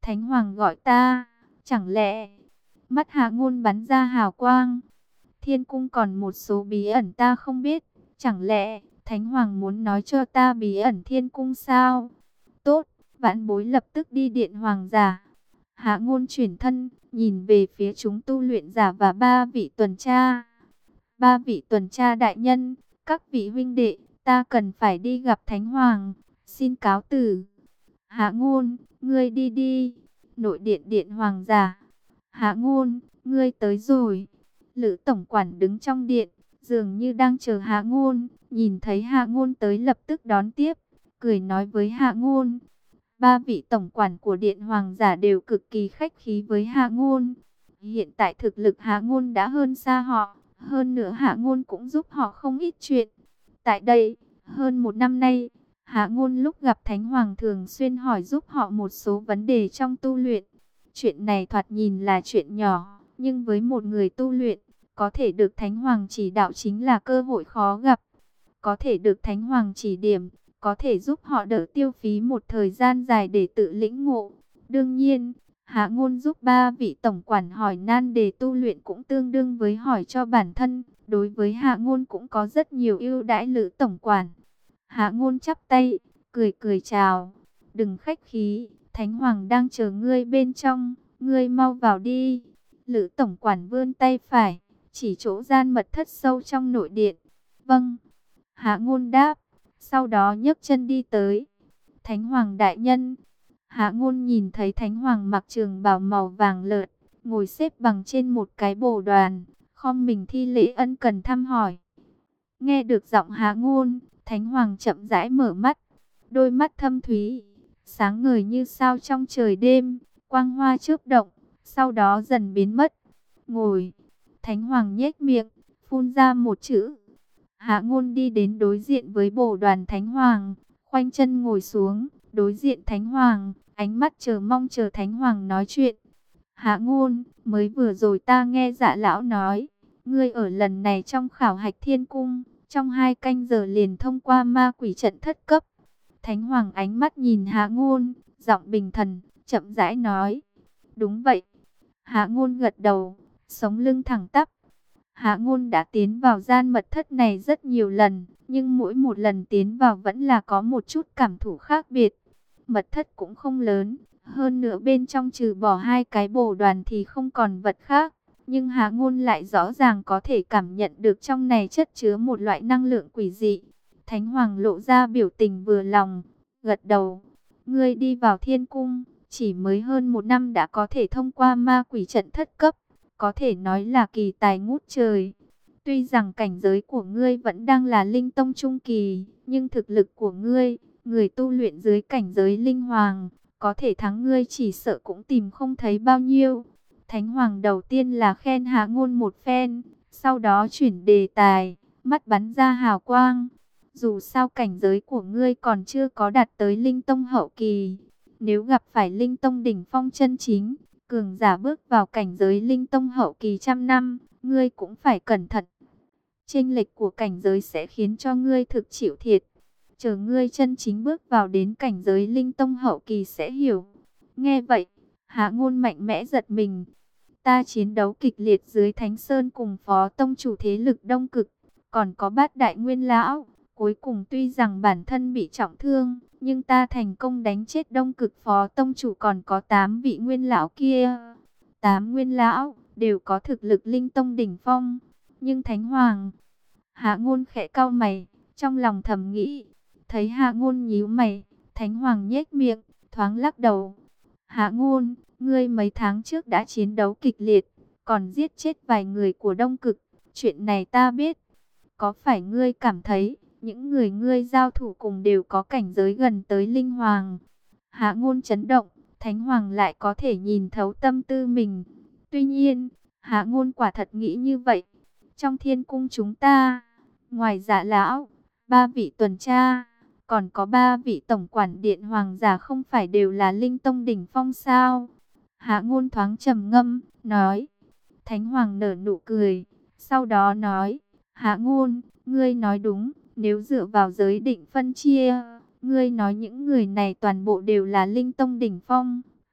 Thánh Hoàng gọi ta, chẳng lẽ... Mắt Hạ Ngôn bắn ra hào quang. Thiên cung còn một số bí ẩn ta không biết. Chẳng lẽ Thánh Hoàng muốn nói cho ta bí ẩn thiên cung sao? Tốt, vãn bối lập tức đi điện hoàng giả. Hạ Ngôn chuyển thân, nhìn về phía chúng tu luyện giả và ba vị tuần tra. Ba vị tuần tra đại nhân, các vị huynh đệ, ta cần phải đi gặp Thánh Hoàng. Xin cáo từ. Hạ Ngôn, ngươi đi đi. Nội điện điện hoàng giả. Hạ Ngôn, ngươi tới rồi. Lữ tổng quản đứng trong điện, dường như đang chờ Hạ Ngôn. Nhìn thấy Hạ Ngôn tới lập tức đón tiếp, cười nói với Hạ Ngôn. Ba vị tổng quản của điện hoàng giả đều cực kỳ khách khí với Hạ Ngôn. Hiện tại thực lực Hạ Ngôn đã hơn xa họ. Hơn nữa Hạ Ngôn cũng giúp họ không ít chuyện. Tại đây, hơn một năm nay, Hạ Ngôn lúc gặp Thánh Hoàng thường xuyên hỏi giúp họ một số vấn đề trong tu luyện. Chuyện này thoạt nhìn là chuyện nhỏ, nhưng với một người tu luyện, có thể được Thánh Hoàng chỉ đạo chính là cơ hội khó gặp. Có thể được Thánh Hoàng chỉ điểm, có thể giúp họ đỡ tiêu phí một thời gian dài để tự lĩnh ngộ. Đương nhiên, Hạ Ngôn giúp ba vị tổng quản hỏi nan đề tu luyện cũng tương đương với hỏi cho bản thân. Đối với Hạ Ngôn cũng có rất nhiều ưu đãi. Lữ tổng quản. Hạ Ngôn chắp tay, cười cười chào. Đừng khách khí, Thánh Hoàng đang chờ ngươi bên trong, ngươi mau vào đi. Lữ tổng quản vươn tay phải, chỉ chỗ gian mật thất sâu trong nội điện. Vâng. Hạ Ngôn đáp, sau đó nhấc chân đi tới. Thánh Hoàng đại nhân. Hạ Ngôn nhìn thấy Thánh Hoàng mặc trường bào màu vàng lợt, ngồi xếp bằng trên một cái bồ đoàn, khom mình thi lễ ân cần thăm hỏi. Nghe được giọng Hạ Ngôn, Thánh Hoàng chậm rãi mở mắt, đôi mắt thâm thúy, sáng ngời như sao trong trời đêm, quang hoa chớp động, sau đó dần biến mất. Ngồi. Thánh Hoàng nhếch miệng, phun ra một chữ. Hạ Ngôn đi đến đối diện với bồ đoàn Thánh Hoàng, khoanh chân ngồi xuống, đối diện Thánh Hoàng, ánh mắt chờ mong chờ Thánh Hoàng nói chuyện. Hạ Ngôn, mới vừa rồi ta nghe Dạ lão nói, ngươi ở lần này trong khảo hạch thiên cung, trong 2 canh giờ liền thông qua ma quỷ trận thất cấp. Thánh Hoàng ánh mắt nhìn Hạ Ngôn, giọng bình thần, chậm rãi nói. Đúng vậy. Hạ Ngôn gật đầu, sống lưng thẳng tắp. Hạ Ngôn đã tiến vào gian mật thất này rất nhiều lần, nhưng mỗi một lần tiến vào vẫn là có một chút cảm thụ khác biệt. Mật thất cũng không lớn, hơn nữa bên trong trừ bỏ 2 cái bồ đoàn thì không còn vật khác. Nhưng Hạ Ngôn lại rõ ràng có thể cảm nhận được trong này chất chứa một loại năng lượng quỷ dị. Thánh Hoàng lộ ra biểu tình vừa lòng, gật đầu. Ngươi đi vào thiên cung, chỉ mới hơn 1 năm đã có thể thông qua ma quỷ trận thất cấp. Có thể nói là kỳ tài ngút trời. Tuy rằng cảnh giới của ngươi vẫn đang là linh tông trung kỳ, nhưng thực lực của ngươi, người tu luyện dưới cảnh giới linh hoàng, có thể thắng ngươi chỉ sợ cũng tìm không thấy bao nhiêu. Thánh Hoàng đầu tiên là khen Hạ Ngôn một phen, sau đó chuyển đề tài, mắt bắn ra hào quang. Dù sao cảnh giới của ngươi còn chưa có đạt tới linh tông hậu kỳ, nếu gặp phải linh tông đỉnh phong chân chính, cường giả bước vào cảnh giới linh tông hậu kỳ 100 năm, ngươi cũng phải cẩn thận. Chênh lệch của cảnh giới sẽ khiến cho ngươi thực chịu thiệt. Chờ ngươi chân chính bước vào đến cảnh giới linh tông hậu kỳ sẽ hiểu. Nghe vậy, Hạ Ngôn mạnh mẽ giật mình. Ta chiến đấu kịch liệt dưới Thánh Sơn cùng phó tông chủ thế lực Đông Cực, còn có Bát Đại Nguyên Lão. Cuối cùng tuy rằng bản thân bị trọng thương, nhưng ta thành công đánh chết Đông Cực phó tông chủ, còn có 8 vị Nguyên Lão kia. 8 Nguyên Lão đều có thực lực linh tông đỉnh phong. Nhưng Thánh Hoàng... Hạ Ngôn khẽ cau mày, trong lòng thầm nghĩ. Thấy Hạ Ngôn nhíu mày, Thánh Hoàng nhếch miệng, thoáng lắc đầu. Hạ Ngôn, ngươi mấy tháng trước đã chiến đấu kịch liệt, còn giết chết vài người của Đông Cực. Chuyện này ta biết. Có phải ngươi cảm thấy những người ngươi giao thủ cùng đều có cảnh giới gần tới linh hoàng? Hạ Ngôn chấn động, Thánh Hoàng lại có thể nhìn thấu tâm tư mình. Tuy nhiên, Hạ Ngôn quả thật nghĩ như vậy. Trong thiên cung chúng ta, ngoài Dạ lão, 3 vị tuần tra, còn có 3 vị tổng quản điện hoàng giả không phải đều là linh tông đỉnh phong sao? Hạ Ngôn thoáng trầm ngâm, nói. Thánh Hoàng nở nụ cười, sau đó nói. Hạ Ngôn, ngươi nói đúng, nếu dựa vào giới định phân chia, ngươi nói những người này toàn bộ đều là linh tông đỉnh phong.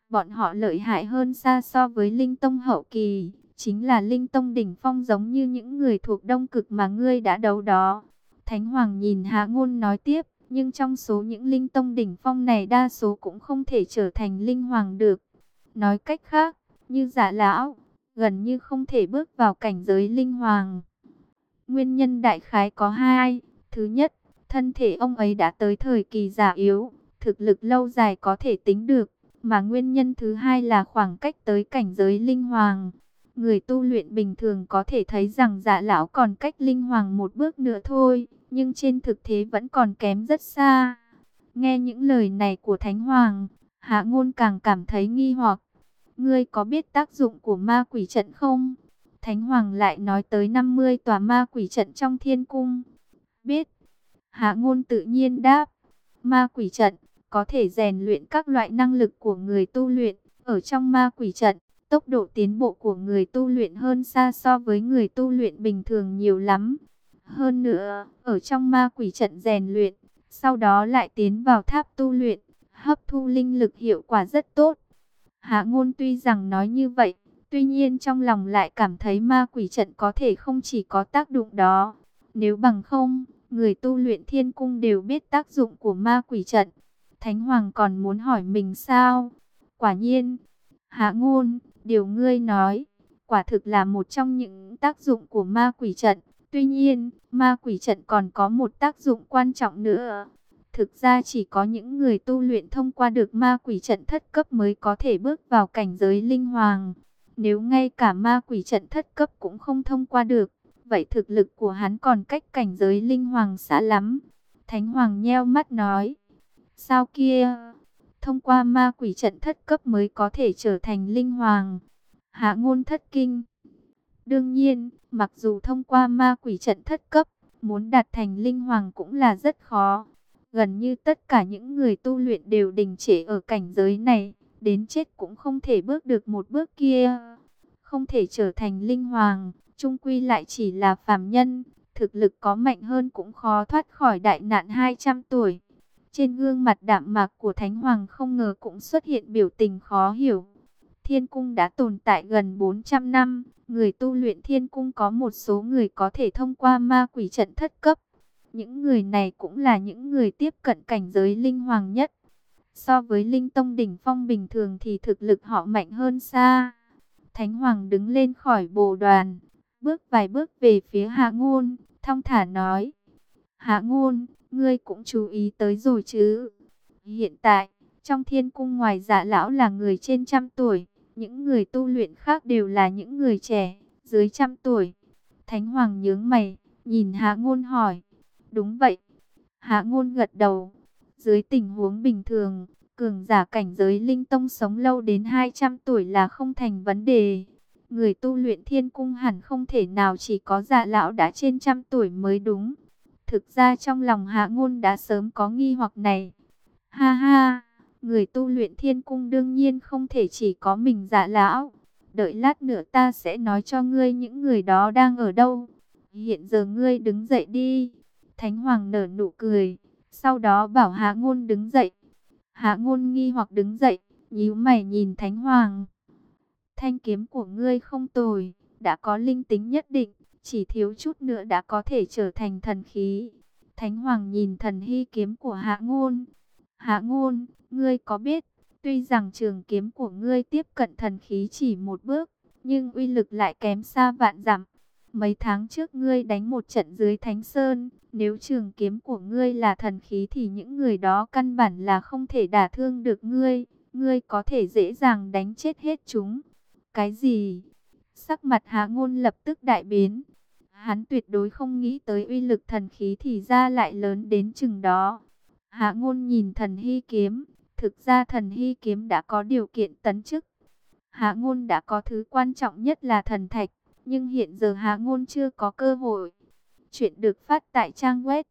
Bọn họ lợi hại hơn xa so với linh tông hậu kỳ, chính là linh tông đỉnh phong giống như những người thuộc Đông Cực mà ngươi đã đấu đó. Thánh Hoàng nhìn Hạ Ngôn nói tiếp, nhưng trong số những linh tông đỉnh phong này đa số cũng không thể trở thành linh hoàng được. Nói cách khác, như Dạ lão, gần như không thể bước vào cảnh giới linh hoàng. Nguyên nhân đại khái có hai. Thứ nhất, thân thể ông ấy đã tới thời kỳ già yếu, thực lực lâu dài có thể tính được. Mà nguyên nhân thứ hai là khoảng cách tới cảnh giới linh hoàng. Người tu luyện bình thường có thể thấy rằng Dạ lão còn cách linh hoàng một bước nữa thôi, nhưng trên thực tế vẫn còn kém rất xa. Nghe những lời này của Thánh Hoàng, Hạ Ngôn càng cảm thấy nghi hoặc. Ngươi có biết tác dụng của ma quỷ trận không? Thánh Hoàng lại nói tới 50 tòa ma quỷ trận trong thiên cung. Biết. Hạ Ngôn tự nhiên đáp. Ma quỷ trận có thể rèn luyện các loại năng lực của người tu luyện. Ở trong ma quỷ trận, tốc độ tiến bộ của người tu luyện hơn xa so với người tu luyện bình thường nhiều lắm. Hơn nữa, ở trong ma quỷ trận rèn luyện, sau đó lại tiến vào tháp tu luyện, hấp thu linh lực hiệu quả rất tốt. Hạ Ngôn tuy rằng nói như vậy, tuy nhiên trong lòng lại cảm thấy ma quỷ trận có thể không chỉ có tác dụng đó. Nếu bằng không, người tu luyện thiên cung đều biết tác dụng của ma quỷ trận. Thánh Hoàng còn muốn hỏi mình sao? Quả nhiên, Hạ Ngôn, điều ngươi nói, quả thực là một trong những tác dụng của ma quỷ trận. Tuy nhiên, ma quỷ trận còn có một tác dụng quan trọng nữa. Thực ra chỉ có những người tu luyện thông qua được ma quỷ trận thất cấp mới có thể bước vào cảnh giới linh hoàng. Nếu ngay cả ma quỷ trận thất cấp cũng không thông qua được, vậy thực lực của hắn còn cách cảnh giới linh hoàng xa lắm. Thánh Hoàng nheo mắt nói, sao kia? Thông qua ma quỷ trận thất cấp mới có thể trở thành linh hoàng. Hạ Ngôn thất kinh. Đương nhiên, mặc dù thông qua ma quỷ trận thất cấp, muốn đạt thành linh hoàng cũng là rất khó. Gần như tất cả những người tu luyện đều đình trệ ở cảnh giới này, đến chết cũng không thể bước được một bước kia. Không thể trở thành linh hoàng, chung quy lại chỉ là phàm nhân, thực lực có mạnh hơn cũng khó thoát khỏi đại nạn 200 tuổi. Trên gương mặt đạm mạc của Thánh Hoàng không ngờ cũng xuất hiện biểu tình khó hiểu. Thiên cung đã tồn tại gần 400 năm, người tu luyện thiên cung có một số người có thể thông qua ma quỷ trận thất cấp. Những người này cũng là những người tiếp cận cảnh giới linh hoàng nhất. So với linh tông đỉnh phong bình thường thì thực lực họ mạnh hơn xa. Thánh Hoàng đứng lên khỏi bồ đoàn, bước vài bước về phía Hạ Ngôn, thong thả nói. Hạ Ngôn, ngươi cũng chú ý tới rồi chứ? Hiện tại, trong thiên cung ngoài Dạ lão là người trên 100 tuổi, những người tu luyện khác đều là những người trẻ, dưới 100 tuổi. Thánh Hoàng nhướng mày, nhìn Hạ Ngôn hỏi. Đúng vậy. Hạ Ngôn gật đầu. Dưới tình huống bình thường, cường giả cảnh giới linh tông sống lâu đến 200 tuổi là không thành vấn đề. Người tu luyện thiên cung hẳn không thể nào chỉ có Dạ lão đã trên 100 tuổi mới đúng. Thực ra trong lòng Hạ Ngôn đã sớm có nghi hoặc này. Ha ha, người tu luyện thiên cung đương nhiên không thể chỉ có mình Dạ lão. Đợi lát nữa ta sẽ nói cho ngươi những người đó đang ở đâu. Hiện giờ ngươi đứng dậy đi. Thánh Hoàng nở nụ cười, sau đó bảo Hạ Ngôn đứng dậy. Hạ Ngôn nghi hoặc đứng dậy, nhíu mày nhìn Thánh Hoàng. Thanh kiếm của ngươi không tồi, đã có linh tính nhất định, chỉ thiếu chút nữa đã có thể trở thành thần khí. Thánh Hoàng nhìn thần hy kiếm của Hạ Ngôn. Hạ Ngôn, ngươi có biết, tuy rằng trường kiếm của ngươi tiếp cận thần khí chỉ một bước, nhưng uy lực lại kém xa vạn dặm. Mấy tháng trước ngươi đánh một trận dưới Thánh Sơn, nếu trường kiếm của ngươi là thần khí thì những người đó căn bản là không thể đả thương được ngươi. Ngươi có thể dễ dàng đánh chết hết chúng. Cái gì? Sắc mặt Hạ Ngôn lập tức đại biến. Hắn tuyệt đối không nghĩ tới uy lực thần khí thì ra lại lớn đến chừng đó. Hạ Ngôn nhìn thần hy kiếm. Thực ra thần hy kiếm đã có điều kiện tấn chức. Hạ Ngôn đã có thứ quan trọng nhất là thần thạch. Nhưng hiện giờ Hạ Ngôn chưa có cơ hội. Chuyện được phát tại trang web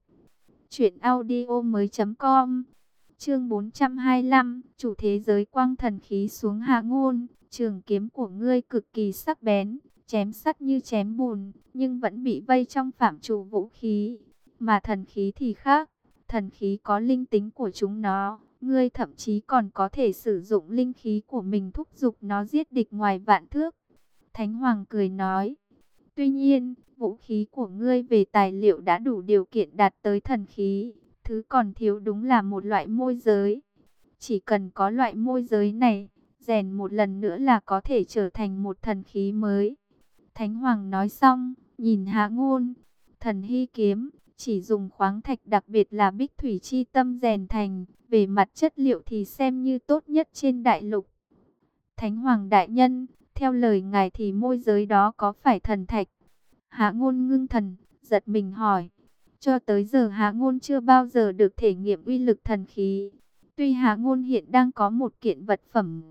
truyệnaudiomoi.com. Chương 425, chủ thế giới quang thần khí xuống. Hạ Ngôn, trường kiếm của ngươi cực kỳ sắc bén, chém sắt như chém bùn, nhưng vẫn bị vây trong phạm trù vũ khí. Mà thần khí thì khác, thần khí có linh tính của chúng nó, Ngươi thậm chí còn có thể sử dụng linh khí của mình thúc giục nó giết địch ngoài vạn thước. Thánh Hoàng cười nói, tuy nhiên, vũ khí của ngươi về tài liệu đã đủ điều kiện đạt tới thần khí. Thứ còn thiếu đúng là một loại môi giới. Chỉ cần có loại môi giới này, rèn một lần nữa là có thể trở thành một thần khí mới. Thánh Hoàng nói xong, nhìn Hạ Ngôn, thần hy kiếm, chỉ dùng khoáng thạch đặc biệt là bích thủy chi tâm rèn thành, về mặt chất liệu thì xem như tốt nhất trên đại lục. Thánh Hoàng đại nhân, theo lời ngài thì môi giới đó có phải thần thạch? Hạ Ngôn ngưng thần, giật mình hỏi. Cho tới giờ Hạ Ngôn chưa bao giờ được thể nghiệm uy lực thần khí. Tuy Hạ Ngôn hiện đang có một kiện vật phẩm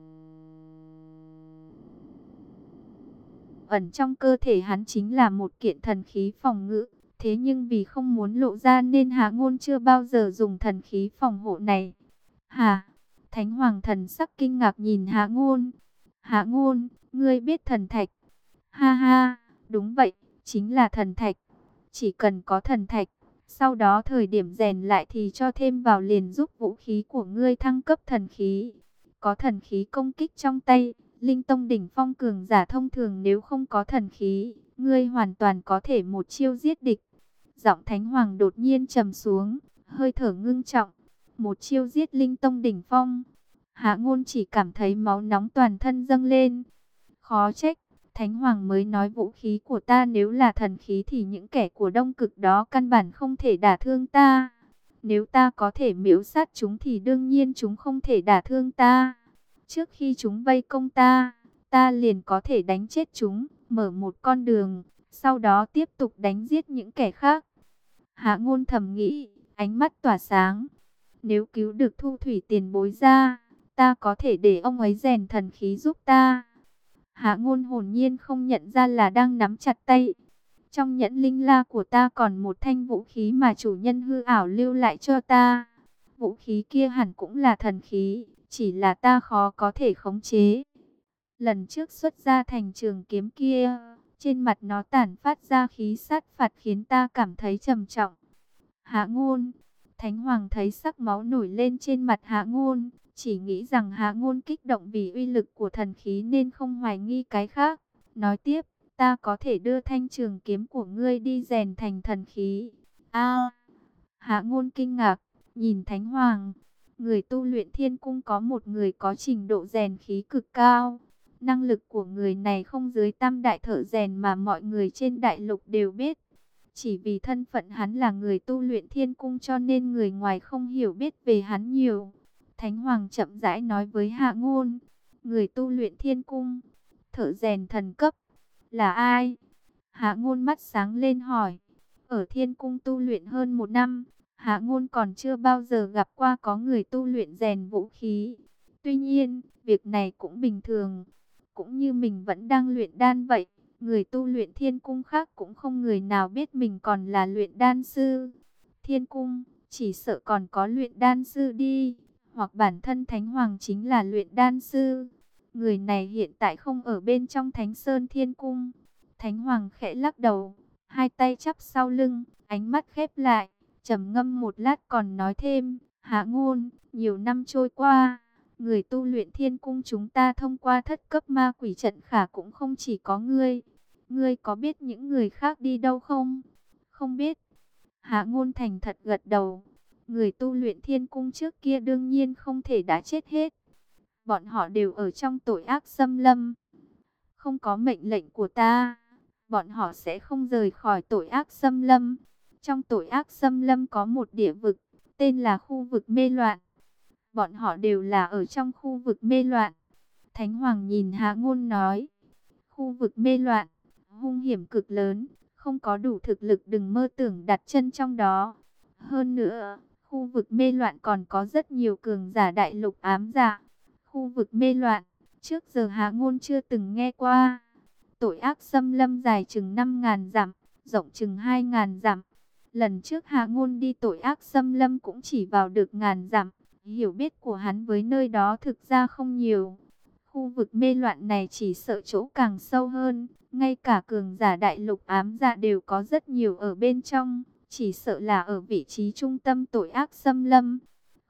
ẩn trong cơ thể hắn chính là một kiện thần khí phòng ngự. Thế nhưng vì không muốn lộ ra nên Hạ Ngôn chưa bao giờ dùng thần khí phòng hộ này. Hả? Thánh Hoàng thần sắc kinh ngạc nhìn Hạ Ngôn. Hạ Ngôn, ngươi biết thần thạch? Ha ha, đúng vậy, chính là thần thạch. Chỉ cần có thần thạch, sau đó thời điểm rèn lại thì cho thêm vào liền giúp vũ khí của ngươi thăng cấp thần khí. Có thần khí công kích trong tay, Linh Tông đỉnh phong cường giả thông thường nếu không có thần khí, ngươi hoàn toàn có thể một chiêu giết địch. Giọng Thánh Hoàng đột nhiên trầm xuống, hơi thở ngưng trọng. Một chiêu giết Linh Tông đỉnh phong. Hạ Ngôn chỉ cảm thấy máu nóng toàn thân dâng lên. Khó trách, Thánh Hoàng mới nói vũ khí của ta nếu là thần khí thì những kẻ của Đông Cực đó căn bản không thể đả thương ta. Nếu ta có thể miễu sát chúng thì đương nhiên chúng không thể đả thương ta. Trước khi chúng vây công ta, ta liền có thể đánh chết chúng, mở một con đường, sau đó tiếp tục đánh giết những kẻ khác. Hạ Ngôn thầm nghĩ, ánh mắt tỏa sáng. Nếu cứu được Thu Thủy tiền bối ra, ta có thể để ông ấy rèn thần khí giúp ta. Hạ Ngôn hồn nhiên không nhận ra là đang nắm chặt tay. Trong nhẫn linh la của ta còn một thanh vũ khí mà chủ nhân hư ảo lưu lại cho ta. Vũ khí kia hẳn cũng là thần khí, chỉ là ta khó có thể khống chế. Lần trước xuất ra thành trường kiếm kia, trên mặt nó tản phát ra khí sát phạt khiến ta cảm thấy trầm trọng. Hạ Ngôn, Thánh Hoàng thấy sắc máu nổi lên trên mặt Hạ Ngôn, chỉ nghĩ rằng Hạ Ngôn kích động vì uy lực của thần khí nên không hoài nghi cái khác. Nói tiếp, ta có thể đưa thanh trường kiếm của ngươi đi rèn thành thần khí. Hạ Ngôn kinh ngạc, nhìn Thánh Hoàng. Người tu luyện Thiên Cung có một người có trình độ rèn khí cực cao. Năng lực của người này không dưới tam đại thợ rèn mà mọi người trên đại lục đều biết. Chỉ vì thân phận hắn là người tu luyện Thiên Cung cho nên người ngoài không hiểu biết về hắn nhiều. Thánh Hoàng chậm rãi nói với Hạ Ngôn, người tu luyện Thiên Cung, thợ rèn thần cấp, là ai? Hạ Ngôn mắt sáng lên hỏi, ở Thiên Cung tu luyện hơn 1 năm, Hạ Ngôn còn chưa bao giờ gặp qua có người tu luyện rèn vũ khí. Tuy nhiên, việc này cũng bình thường, cũng như mình vẫn đang luyện đan vậy. Người tu luyện Thiên Cung khác cũng không người nào biết mình còn là luyện đan sư. Thiên Cung, chỉ sợ còn có luyện đan sư đi, hoặc bản thân Thánh Hoàng chính là luyện đan sư. Người này hiện tại không ở bên trong Thánh Sơn Thiên Cung. Thánh Hoàng khẽ lắc đầu, hai tay chắp sau lưng, ánh mắt khép lại, trầm ngâm một lát còn nói thêm, Hạ Ngôn, nhiều năm trôi qua, người tu luyện Thiên Cung chúng ta thông qua thất cấp ma quỷ trận khả cũng không chỉ có ngươi. Ngươi có biết những người khác đi đâu không? Không biết. Hạ Ngôn thành thật gật đầu. Người tu luyện Thiên Cung trước kia đương nhiên không thể đã chết hết. Bọn họ đều ở trong tội ác xâm lâm. Không có mệnh lệnh của ta, bọn họ sẽ không rời khỏi tội ác xâm lâm. Trong tội ác xâm lâm có một địa vực, tên là khu vực mê loạn. Bọn họ đều là ở trong khu vực mê loạn. Thánh Hoàng nhìn Hạ Ngôn nói, khu vực mê loạn, hung hiểm cực lớn, không có đủ thực lực đừng mơ tưởng đặt chân trong đó. Hơn nữa, khu vực mê loạn còn có rất nhiều cường giả đại lục ám dạ. Khu vực mê loạn, trước giờ Hạ Ngôn chưa từng nghe qua. Tội ác xâm lâm dài chừng 5.000 dặm, rộng chừng 2.000 dặm. Lần trước Hạ Ngôn đi tội ác xâm lâm cũng chỉ vào được 1.000 dặm. Hiểu biết của hắn với nơi đó thực ra không nhiều. Khu vực mê loạn này chỉ sợ chỗ càng sâu hơn. Ngay cả cường giả đại lục ám dạ đều có rất nhiều ở bên trong. Chỉ sợ là ở vị trí trung tâm tội ác xâm lâm.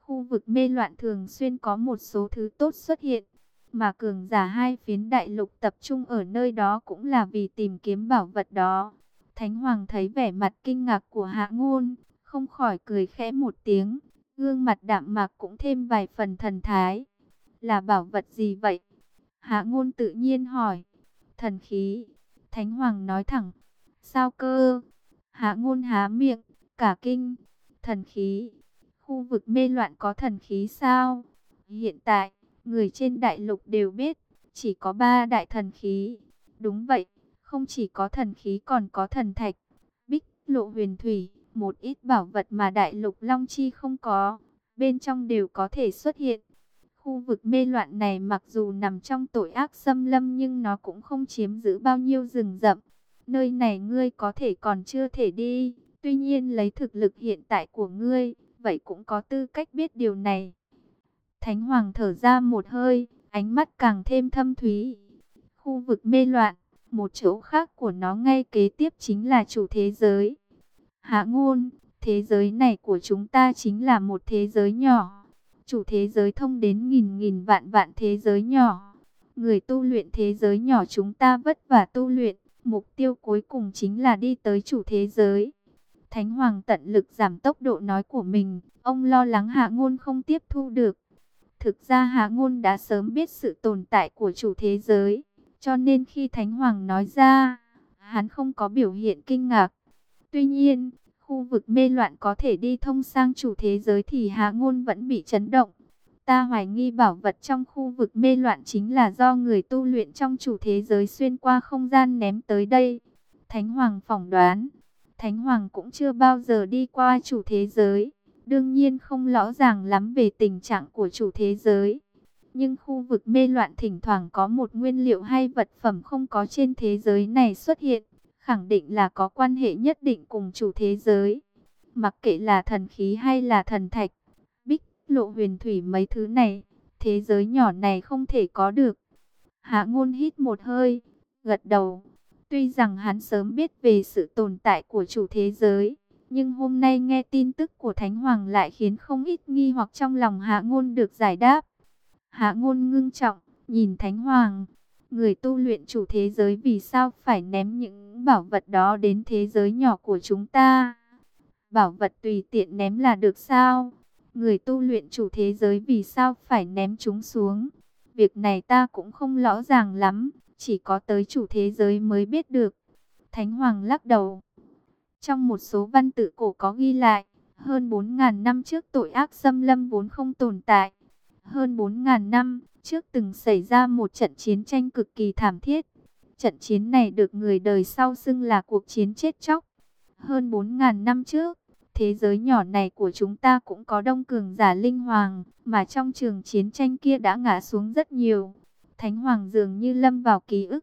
khu vực mê loạn thường xuyên có một số thứ tốt xuất hiện, mà cường giả hai phiến đại lục tập trung ở nơi đó cũng là vì tìm kiếm bảo vật đó. Thánh Hoàng thấy vẻ mặt kinh ngạc của Hạ Ngôn, không khỏi cười khẽ một tiếng, gương mặt đạm mạc cũng thêm vài phần thần thái. Là bảo vật gì vậy? Hạ Ngôn tự nhiên hỏi. Thần khí. Thánh Hoàng nói thẳng. Sao cơ? Hạ Ngôn há miệng, cả kinh. Thần khí. Khu vực mê loạn có thần khí sao? Hiện tại, người trên đại lục đều biết, chỉ có 3 đại thần khí. Đúng vậy, không chỉ có thần khí còn có thần thạch, bích lộ huyền thủy, một ít bảo vật mà đại lục Long Chi không có, bên trong đều có thể xuất hiện. Khu vực mê loạn này mặc dù nằm trong tội ác xâm lâm nhưng nó cũng không chiếm giữ bao nhiêu rừng rậm. Nơi này ngươi có thể còn chưa thể đi, tuy nhiên lấy thực lực hiện tại của ngươi, vậy cũng có tư cách biết điều này. Thánh Hoàng thở ra một hơi, ánh mắt càng thêm thâm thúy. Khu vực mê loạn, một chỗ khác của nó ngay kế tiếp chính là chủ thế giới. Hạ Ngôn, thế giới này của chúng ta chính là một thế giới nhỏ. Chủ thế giới thông đến nghìn vạn vạn thế giới nhỏ. Người tu luyện thế giới nhỏ chúng ta vất vả tu luyện, mục tiêu cuối cùng chính là đi tới chủ thế giới. Thánh Hoàng tận lực giảm tốc độ nói của mình, ông lo lắng Hạ Ngôn không tiếp thu được. Thực ra Hạ Ngôn đã sớm biết sự tồn tại của chủ thế giới, cho nên khi Thánh Hoàng nói ra, hắn không có biểu hiện kinh ngạc. Tuy nhiên, khu vực mê loạn có thể đi thông sang chủ thế giới thì Hạ Ngôn vẫn bị chấn động. Ta hoài nghi bảo vật trong khu vực mê loạn chính là do người tu luyện trong chủ thế giới xuyên qua không gian ném tới đây. Thánh Hoàng phỏng đoán, Thánh Hoàng cũng chưa bao giờ đi qua chủ thế giới, đương nhiên không rõ ràng lắm về tình trạng của chủ thế giới. Nhưng khu vực mê loạn thỉnh thoảng có một nguyên liệu hay vật phẩm không có trên thế giới này xuất hiện, khẳng định là có quan hệ nhất định cùng chủ thế giới. Mặc kệ là thần khí hay là thần thạch, bích lộ huyền thủy mấy thứ này, thế giới nhỏ này không thể có được. Hạ Ngôn hít một hơi, gật đầu. Tuy rằng hắn sớm biết về sự tồn tại của chủ thế giới, nhưng hôm nay nghe tin tức của Thánh Hoàng lại khiến không ít nghi hoặc trong lòng Hạ Ngôn được giải đáp. Hạ Ngôn ngưng trọng, nhìn Thánh Hoàng. Người tu luyện chủ thế giới vì sao phải ném những bảo vật đó đến thế giới nhỏ của chúng ta? Bảo vật tùy tiện ném là được sao? Người tu luyện chủ thế giới vì sao phải ném chúng xuống? Việc này ta cũng không rõ ràng lắm, chỉ có tới chủ thế giới mới biết được. Thánh Hoàng lắc đầu. Trong một số văn tự cổ có ghi lại, hơn 4.000 năm trước tội ác xâm lâm vốn không tồn tại. Hơn 4.000 năm trước từng xảy ra một trận chiến tranh cực kỳ thảm thiết. Trận chiến này được người đời sau xưng là cuộc chiến chết chóc. Hơn 4.000 năm trước, thế giới nhỏ này của chúng ta cũng có đông cường giả linh hoàng, mà trong trường chiến tranh kia đã ngã xuống rất nhiều. Thánh Hoàng dường như lâm vào ký ức.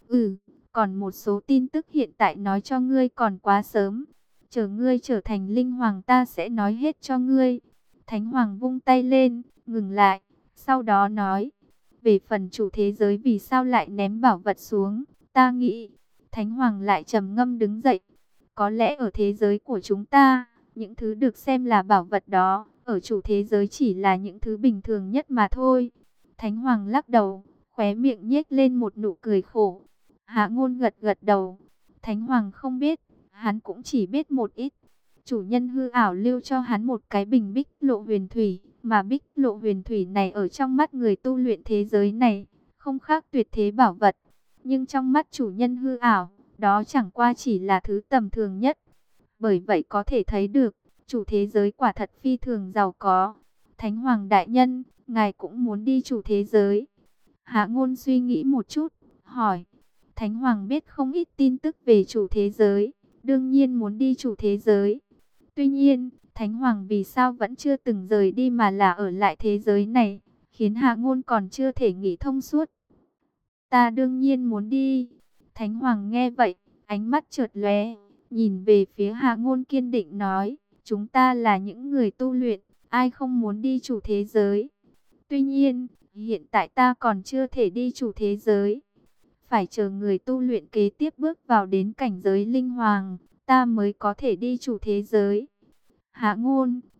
Còn một số tin tức hiện tại nói cho ngươi còn quá sớm. Chờ ngươi trở thành linh hoàng ta sẽ nói hết cho ngươi. Thánh Hoàng vung tay lên, ngừng lại, sau đó nói. Về phần chủ thế giới vì sao lại ném bảo vật xuống, ta nghĩ. Thánh Hoàng lại trầm ngâm đứng dậy. Có lẽ ở thế giới của chúng ta, những thứ được xem là bảo vật đó, ở chủ thế giới chỉ là những thứ bình thường nhất mà thôi. Thánh Hoàng lắc đầu, khóe miệng nhếch lên một nụ cười khổ. Hạ Ngôn gật gật đầu. Thánh Hoàng không biết, hắn cũng chỉ biết một ít. Chủ nhân hư ảo lưu cho hắn một cái bình bích lộ huyền thủy, mà bích lộ huyền thủy này ở trong mắt người tu luyện thế giới này, không khác tuyệt thế bảo vật. Nhưng trong mắt chủ nhân hư ảo, đó chẳng qua chỉ là thứ tầm thường nhất. Bởi vậy có thể thấy được, chủ thế giới quả thật phi thường giàu có. Thánh Hoàng đại nhân, ngài cũng muốn đi chủ thế giới. Hạ Ngôn suy nghĩ một chút, hỏi. Thánh Hoàng biết không ít tin tức về chủ thế giới, đương nhiên muốn đi chủ thế giới. Tuy nhiên, Thánh Hoàng vì sao vẫn chưa từng rời đi mà là ở lại thế giới này, khiến Hạ Ngôn còn chưa thể nghĩ thông suốt. Ta đương nhiên muốn đi. Thánh Hoàng nghe vậy, ánh mắt chợt lóe, nhìn về phía Hạ Ngôn kiên định nói, chúng ta là những người tu luyện, ai không muốn đi chủ thế giới. Tuy nhiên, hiện tại ta còn chưa thể đi chủ thế giới. Phải chờ người tu luyện kế tiếp bước vào đến cảnh giới linh hoàng, ta mới có thể đi chủ thế giới. Hạ Ngôn,